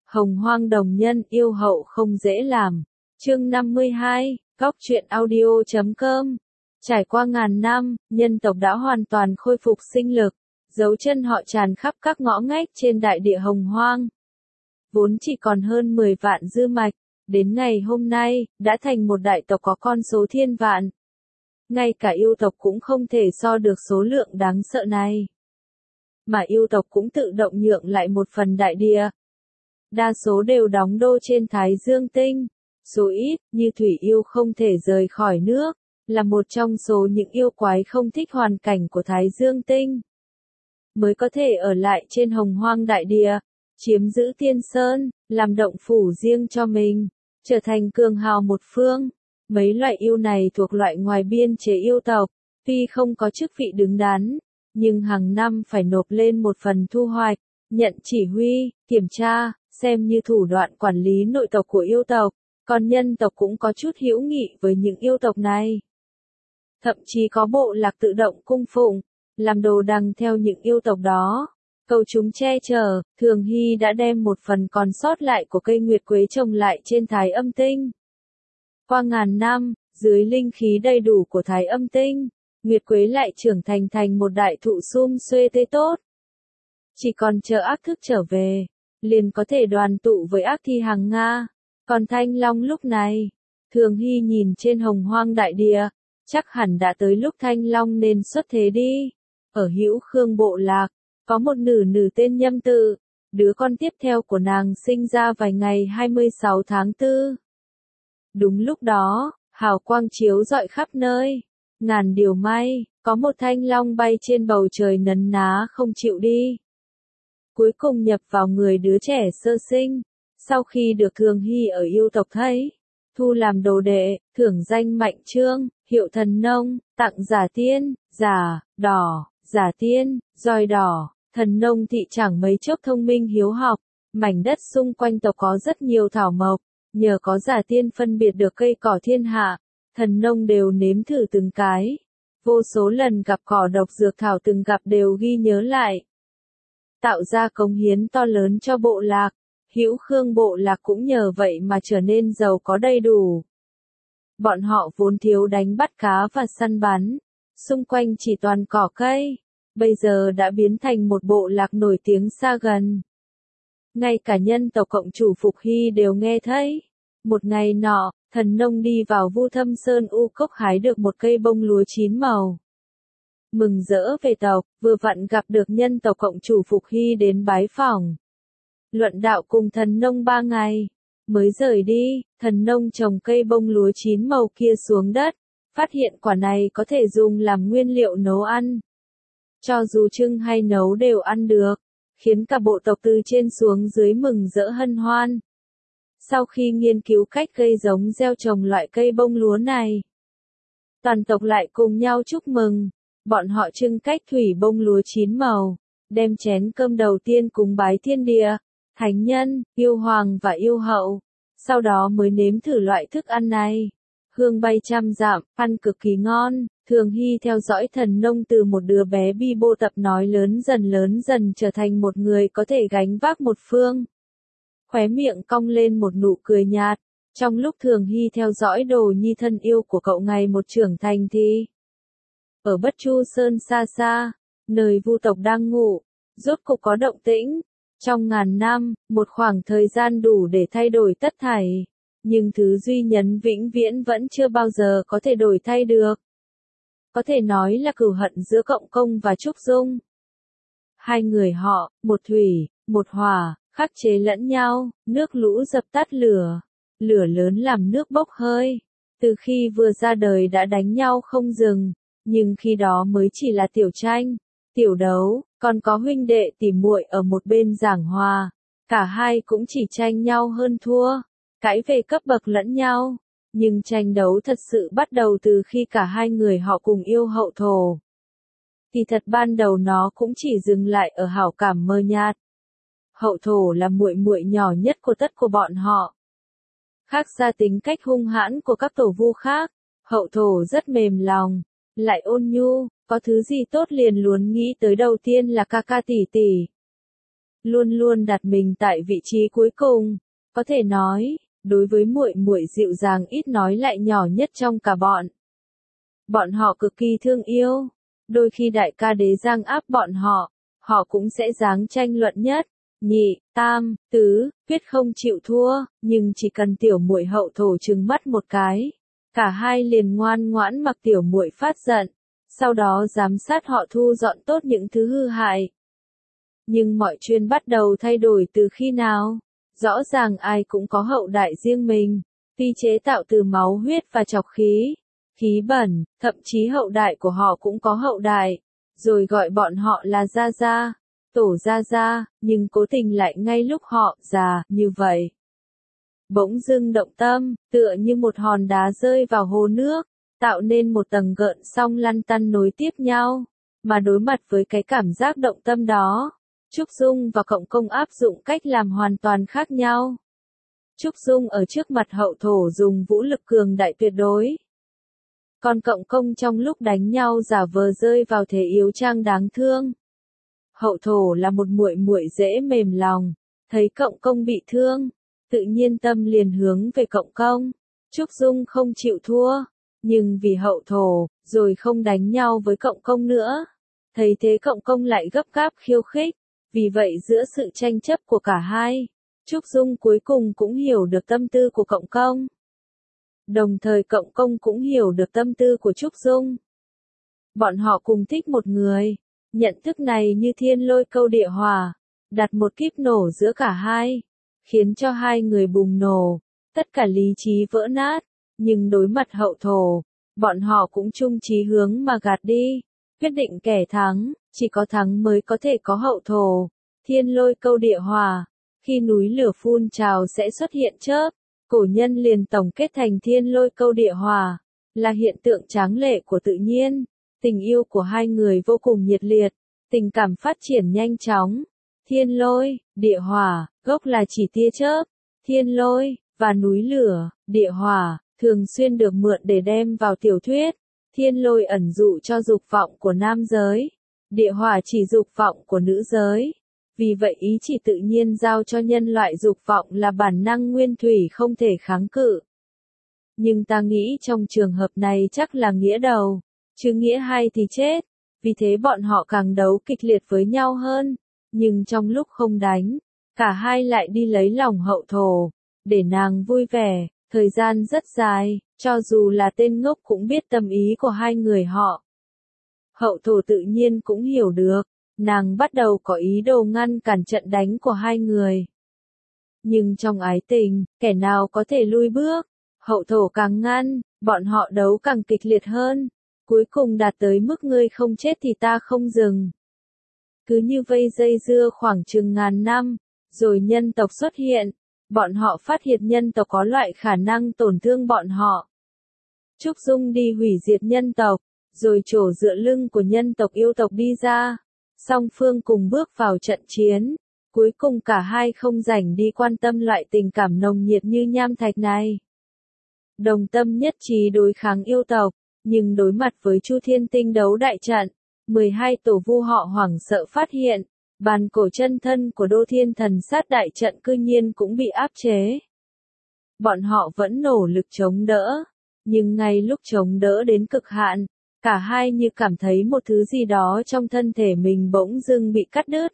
Hồng Hoang đồng nhân yêu hậu không dễ làm. Chương 52, Góc truyện audio.com. Trải qua ngàn năm, nhân tộc đã hoàn toàn khôi phục sinh lực, dấu chân họ tràn khắp các ngõ ngách trên đại địa Hồng Hoang. Vốn chỉ còn hơn 10 vạn dư mạch, đến ngày hôm nay, đã thành một đại tộc có con số thiên vạn. Ngay cả yêu tộc cũng không thể so được số lượng đáng sợ này. Mà yêu tộc cũng tự động nhượng lại một phần đại địa. Đa số đều đóng đô trên Thái Dương Tinh. Số ít, như thủy yêu không thể rời khỏi nước, là một trong số những yêu quái không thích hoàn cảnh của Thái Dương Tinh. Mới có thể ở lại trên Hồng Hoang đại địa, chiếm giữ Tiên Sơn, làm động phủ riêng cho mình, trở thành cường hào một phương. Mấy loại yêu này thuộc loại ngoài biên chế yêu tộc, tuy không có chức vị đứng đắn, nhưng hàng năm phải nộp lên một phần thu hoạch, nhận chỉ huy, kiểm tra, xem như thủ đoạn quản lý nội tộc của yêu tộc. Còn nhân tộc cũng có chút hữu nghị với những yêu tộc này. Thậm chí có bộ lạc tự động cung phụng, làm đồ đằng theo những yêu tộc đó. Cầu chúng che chở, Thường Hy đã đem một phần còn sót lại của cây nguyệt quế trồng lại trên Thái Âm Tinh. Qua ngàn năm, dưới linh khí đầy đủ của Thái Âm Tinh, nguyệt quế lại trưởng thành một đại thụ sum xuê tê tốt. Chỉ còn chờ ác thức trở về, liền có thể đoàn tụ với ác thi hàng Nga. Còn Thanh Long lúc này, Thường Hy nhìn trên Hồng Hoang đại địa, chắc hẳn đã tới lúc Thanh Long nên xuất thế đi. Ở Hữu Khương bộ lạc, có một nữ tên Nhâm Tự, đứa con tiếp theo của nàng sinh ra vài ngày 26 tháng 4. Đúng lúc đó, hào quang chiếu rọi khắp nơi, ngàn điều may, có một Thanh Long bay trên bầu trời nấn ná không chịu đi. Cuối cùng nhập vào người đứa trẻ sơ sinh. Sau khi được Thường Hy ở yêu tộc thấy, thu làm đồ đệ, thưởng danh Mạnh Trương, hiệu Thần Nông, tặng giả tiên, giả, đỏ, giả tiên, roi đỏ. Thần Nông thị chẳng mấy chốc thông minh hiếu học, mảnh đất xung quanh tộc có rất nhiều thảo mộc, nhờ có giả tiên phân biệt được cây cỏ thiên hạ, Thần Nông đều nếm thử từng cái. Vô số lần gặp cỏ độc dược thảo từng gặp đều ghi nhớ lại. Tạo ra cống hiến to lớn cho bộ lạc. Hữu Khương bộ lạc cũng nhờ vậy mà trở nên giàu có đầy đủ. Bọn họ vốn thiếu đánh bắt cá và săn bắn, xung quanh chỉ toàn cỏ cây, bây giờ đã biến thành một bộ lạc nổi tiếng xa gần. Ngay cả nhân tộc cộng chủ Phục Hy đều nghe thấy. Một ngày nọ, Thần Nông đi vào Vu Thâm Sơn U Cốc hái được một cây bông lúa chín màu. Mừng rỡ về tộc, vừa vặn gặp được nhân tộc cộng chủ Phục Hy đến bái phỏng. Luận đạo cùng Thần Nông 3 ngày, mới rời đi, Thần Nông trồng cây bông lúa chín màu kia xuống đất, phát hiện quả này có thể dùng làm nguyên liệu nấu ăn. Cho dù trưng hay nấu đều ăn được, khiến cả bộ tộc từ trên xuống dưới mừng rỡ hân hoan. Sau khi nghiên cứu cách gây giống gieo trồng loại cây bông lúa này, toàn tộc lại cùng nhau chúc mừng, bọn họ trưng cách thủy bông lúa chín màu, đem chén cơm đầu tiên cúng bái thiên địa, thánh nhân, yêu hoàng và yêu hậu, sau đó mới nếm thử loại thức ăn này. Hương bay trăm dặm, ăn cực kỳ ngon. Thường Hy theo dõi Thần Nông từ một đứa bé bi bô tập nói lớn dần trở thành một người có thể gánh vác một phương. Khóe miệng cong lên một nụ cười nhạt, trong lúc Thường Hy theo dõi đồ nhi thân yêu của cậu ngày một trưởng thành thì ở Bất Chu Sơn xa xa, nơi Vu tộc đang ngủ, rốt cục có động tĩnh. Trong ngàn năm, một khoảng thời gian đủ để thay đổi tất thảy, nhưng thứ duy nhân vĩnh viễn vẫn chưa bao giờ có thể đổi thay được. Có thể nói là cừu hận giữa Cộng Công và Trúc Dung. Hai người họ, một thủy, một hỏa, khắc chế lẫn nhau, nước lũ dập tắt lửa, lửa lớn làm nước bốc hơi. Từ khi vừa ra đời đã đánh nhau không dừng, nhưng khi đó mới chỉ là tiểu tranh, tiểu đấu, còn có huynh đệ tỉ muội ở một bên giảng hòa, cả hai cũng chỉ tranh nhau hơn thua, cãi về cấp bậc lẫn nhau, nhưng tranh đấu thật sự bắt đầu từ khi cả hai người họ cùng yêu Hậu Thổ. Thì thật ban đầu nó cũng chỉ dừng lại ở hảo cảm mơ nhạt. Hậu Thổ là muội muội nhỏ nhất của tất của bọn họ. Khác xa tính cách hung hãn của các tổ vu khác, Hậu Thổ rất mềm lòng, lại ôn nhu, có thứ gì tốt liền luôn nghĩ tới đầu tiên là ca ca tỷ tỷ. luôn luôn đặt mình tại vị trí cuối cùng. Có thể nói, đối với muội muội dịu dàng ít nói lại nhỏ nhất trong cả bọn. Bọn họ cực kỳ thương yêu. Đôi khi đại ca Đế Giang áp bọn họ cũng sẽ giáng tranh luận nhất, nhị, tam, tứ, quyết không chịu thua, nhưng chỉ cần tiểu muội Hậu Thổ trừng mắt một cái, cả hai liền ngoan ngoãn mặc tiểu muội phát giận, sau đó giám sát họ thu dọn tốt những thứ hư hại. Nhưng mọi chuyện bắt đầu thay đổi từ khi nào? Rõ ràng ai cũng có hậu đại riêng mình, tuy chế tạo từ máu huyết và trọc khí bẩn, thậm chí hậu đại của họ cũng có hậu đại, rồi gọi bọn họ là gia gia, tổ gia gia, nhưng cố tình lại ngay lúc họ già như vậy. Bỗng dưng động tâm, tựa như một hòn đá rơi vào hồ nước, tạo nên một tầng gợn sóng lăn tăn nối tiếp nhau, mà đối mặt với cái cảm giác động tâm đó, Trúc Dung và Cộng Công áp dụng cách làm hoàn toàn khác nhau. Trúc Dung ở trước mặt Hậu Thổ dùng vũ lực cường đại tuyệt đối. Còn Cộng Công trong lúc đánh nhau giả vờ rơi vào thế yếu trang đáng thương. Hậu Thổ là một muội muội dễ mềm lòng, thấy Cộng Công bị thương, tự nhiên tâm liền hướng về Cộng Công. Trúc Dung không chịu thua, nhưng vì Hậu Thổ, rồi không đánh nhau với Cộng Công nữa. Thấy thế Cộng Công lại gấp gáp khiêu khích, vì vậy giữa sự tranh chấp của cả hai, Trúc Dung cuối cùng cũng hiểu được tâm tư của Cộng Công. Đồng thời Cộng Công cũng hiểu được tâm tư của Trúc Dung. Bọn họ cùng thích một người, nhận thức này như thiên lôi câu địa hỏa, đặt một kíp nổ giữa cả hai, khiến cho hai người bùng nổ, tất cả lý trí vỡ nát, nhưng đối mặt Hậu Thổ, bọn họ cũng chung chí hướng mà gạt đi, quyết định kẻ thắng, chỉ có thắng mới có thể có Hậu Thổ. Thiên lôi câu địa hỏa, khi núi lửa phun trào sẽ xuất hiện chớp, cổ nhân liền tổng kết thành thiên lôi câu địa hỏa, là hiện tượng tráng lệ của tự nhiên. Tình yêu của hai người vô cùng nhiệt liệt, tình cảm phát triển nhanh chóng. Thiên lôi, địa hỏa, gốc là chỉ tia chớp. Thiên lôi, và núi lửa, địa hỏa, thường xuyên được mượn để đem vào tiểu thuyết. Thiên lôi ẩn dụ cho dục vọng của nam giới, địa hỏa chỉ dục vọng của nữ giới. Vì vậy ý chỉ tự nhiên giao cho nhân loại dục vọng là bản năng nguyên thủy không thể kháng cự. Nhưng ta nghĩ trong trường hợp này chắc là nghĩa đầu, chứ nghĩa hai thì chết. Vì thế bọn họ càng đấu kịch liệt với nhau hơn. Nhưng trong lúc không đánh, cả hai lại đi lấy lòng Hậu Thổ, để nàng vui vẻ. Thời gian rất dài, cho dù là tên ngốc cũng biết tâm ý của hai người họ. Hậu Thổ tự nhiên cũng hiểu được, nàng bắt đầu có ý đồ ngăn cản trận đánh của hai người. Nhưng trong ái tình, kẻ nào có thể lui bước, Hậu Thổ càng ngăn, bọn họ đấu càng kịch liệt hơn, cuối cùng đạt tới mức ngươi không chết thì ta không dừng. Cứ như vây dây dưa khoảng chừng ngàn năm, rồi nhân tộc xuất hiện, bọn họ phát hiện nhân tộc có loại khả năng tổn thương bọn họ. Trúc Dung đi hủy diệt nhân tộc, rồi trổ dựa lưng của nhân tộc yêu tộc đi ra. Song phương cùng bước vào trận chiến, cuối cùng cả hai không rảnh đi quan tâm loại tình cảm nồng nhiệt như nham thạch này. Đồng tâm nhất trí đối kháng yêu tộc, nhưng đối mặt với Chu Thiên Tinh đấu đại trận, 12 tổ vu họ hoảng sợ phát hiện, bàn cổ chân thân của Đô Thiên Thần Sát đại trận cư nhiên cũng bị áp chế. Bọn họ vẫn nỗ lực chống đỡ, nhưng ngay lúc chống đỡ đến cực hạn, cả hai như cảm thấy một thứ gì đó trong thân thể mình bỗng dưng bị cắt đứt.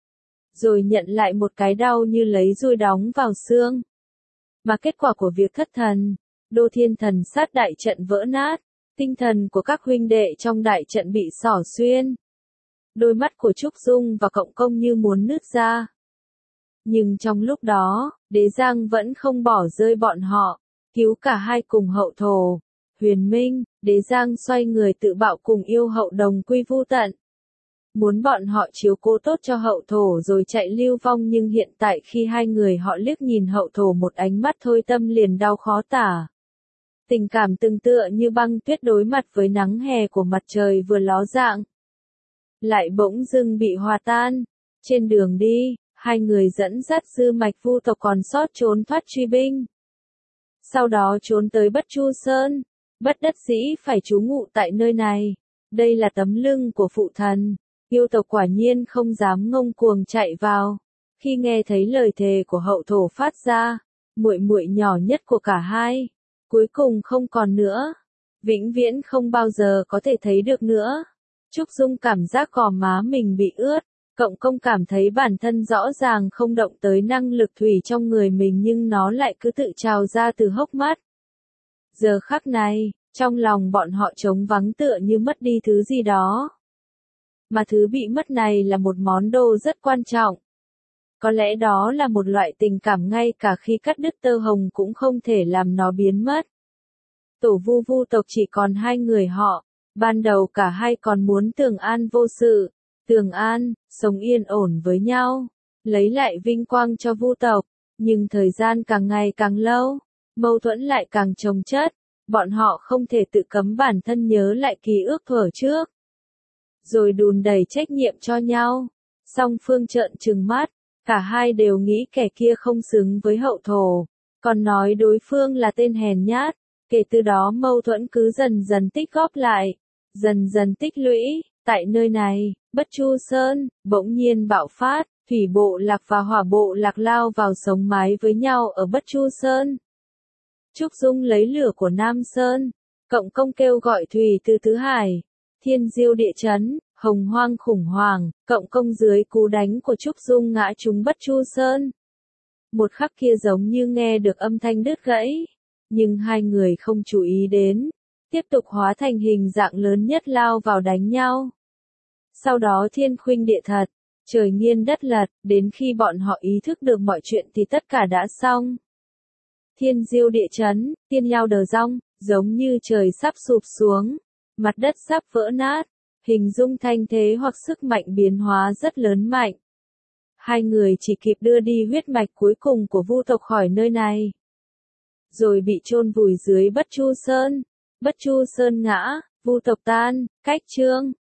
Rồi nhận lại một cái đau như lấy dùi đóng vào xương. Mà kết quả của việc thất thần, Đô Thiên Thần Sát đại trận vỡ nát, tinh thần của các huynh đệ trong đại trận bị xỏ xuyên. Đôi mắt của Trúc Dung và Cộng Công như muốn nứt ra. Nhưng trong lúc đó, Đế Giang vẫn không bỏ rơi bọn họ, cứu cả hai cùng Hậu Thổ. Huyền Minh, Đế Giang xoay người tự bạo cùng yêu hậu đồng quy vu tận. Muốn bọn họ chiếu cố tốt cho Hậu Thổ rồi chạy lưu vong, nhưng hiện tại khi hai người họ liếc nhìn Hậu Thổ một ánh mắt thôi tâm liền đau khó tả. Tình cảm tương tựa như băng tuyết đối mặt với nắng hè của mặt trời vừa ló dạng, lại bỗng dưng bị hòa tan. Trên đường đi, hai người dẫn dắt dư mạch vu tộc còn sót trốn thoát truy binh. Sau đó trốn tới Bất Chu Sơn, bất đắc dĩ phải trú ngụ tại nơi này. Đây là tấm lưng của phụ thần, yêu tộc quả nhiên không dám ngông cuồng chạy vào. Khi nghe thấy lời thề của hậu thổ phát ra, muội muội nhỏ nhất của cả hai, cuối cùng không còn nữa, vĩnh viễn không bao giờ có thể thấy được nữa. Trúc Dung cảm giác gò má mình bị ướt, Cộng Công cảm thấy bản thân rõ ràng không động tới năng lực thủy trong người mình nhưng nó lại cứ tự trào ra từ hốc mắt. Giờ khắc này, trong lòng bọn họ trống vắng tựa như mất đi thứ gì đó. Mà thứ bị mất này là một món đồ rất quan trọng. Có lẽ đó là một loại tình cảm ngay cả khi cắt đứt tơ hồng cũng không thể làm nó biến mất. Tổ Vu tộc chỉ còn hai người họ, ban đầu cả hai còn muốn Tường An vô sự, Tường An, sống yên ổn với nhau, lấy lại vinh quang cho Vu tộc, nhưng thời gian càng ngày càng lâu, mâu thuẫn lại càng chồng chất, bọn họ không thể tự cấm bản thân nhớ lại ký ức thuở trước. Rồi đùn đẩy trách nhiệm cho nhau, song phương trợn trừng mắt, cả hai đều nghĩ kẻ kia không xứng với hậu thổ, còn nói đối phương là tên hèn nhát. Kể từ đó mâu thuẫn cứ dần dần tích góp lại, dần dần tích lũy, tại nơi này, Bất Chu Sơn, bỗng nhiên bạo phát, thủy bộ lạc và hỏa bộ lạc lao vào sống mái với nhau ở Bất Chu Sơn. Trúc Dung lấy lửa của Nam Sơn, Cộng Công kêu gọi thủy từ Tứ Hải, thiên diêu địa chấn, hồng hoang khủng hoảng, Cộng Công dưới cú đánh của Trúc Dung ngã trúng Bất Chu Sơn. Một khắc kia giống như nghe được âm thanh đứt gãy. Nhưng hai người không chú ý đến, tiếp tục hóa thành hình dạng lớn nhất lao vào đánh nhau. Sau đó thiên khuynh địa thật, trời nghiêng đất lật, đến khi bọn họ ý thức được mọi chuyện thì tất cả đã xong. Thiên diêu địa chấn, tiên nhao đờ dong, giống như trời sắp sụp xuống, mặt đất sắp vỡ nát, hình dung thanh thế hoặc sức mạnh biến hóa rất lớn mạnh. Hai người chỉ kịp đưa đi huyết mạch cuối cùng của Vu tộc khỏi nơi này. Rồi bị chôn vùi dưới Bất Chu Sơn. Bất Chu Sơn ngã, Vu tộc tan, cách chương.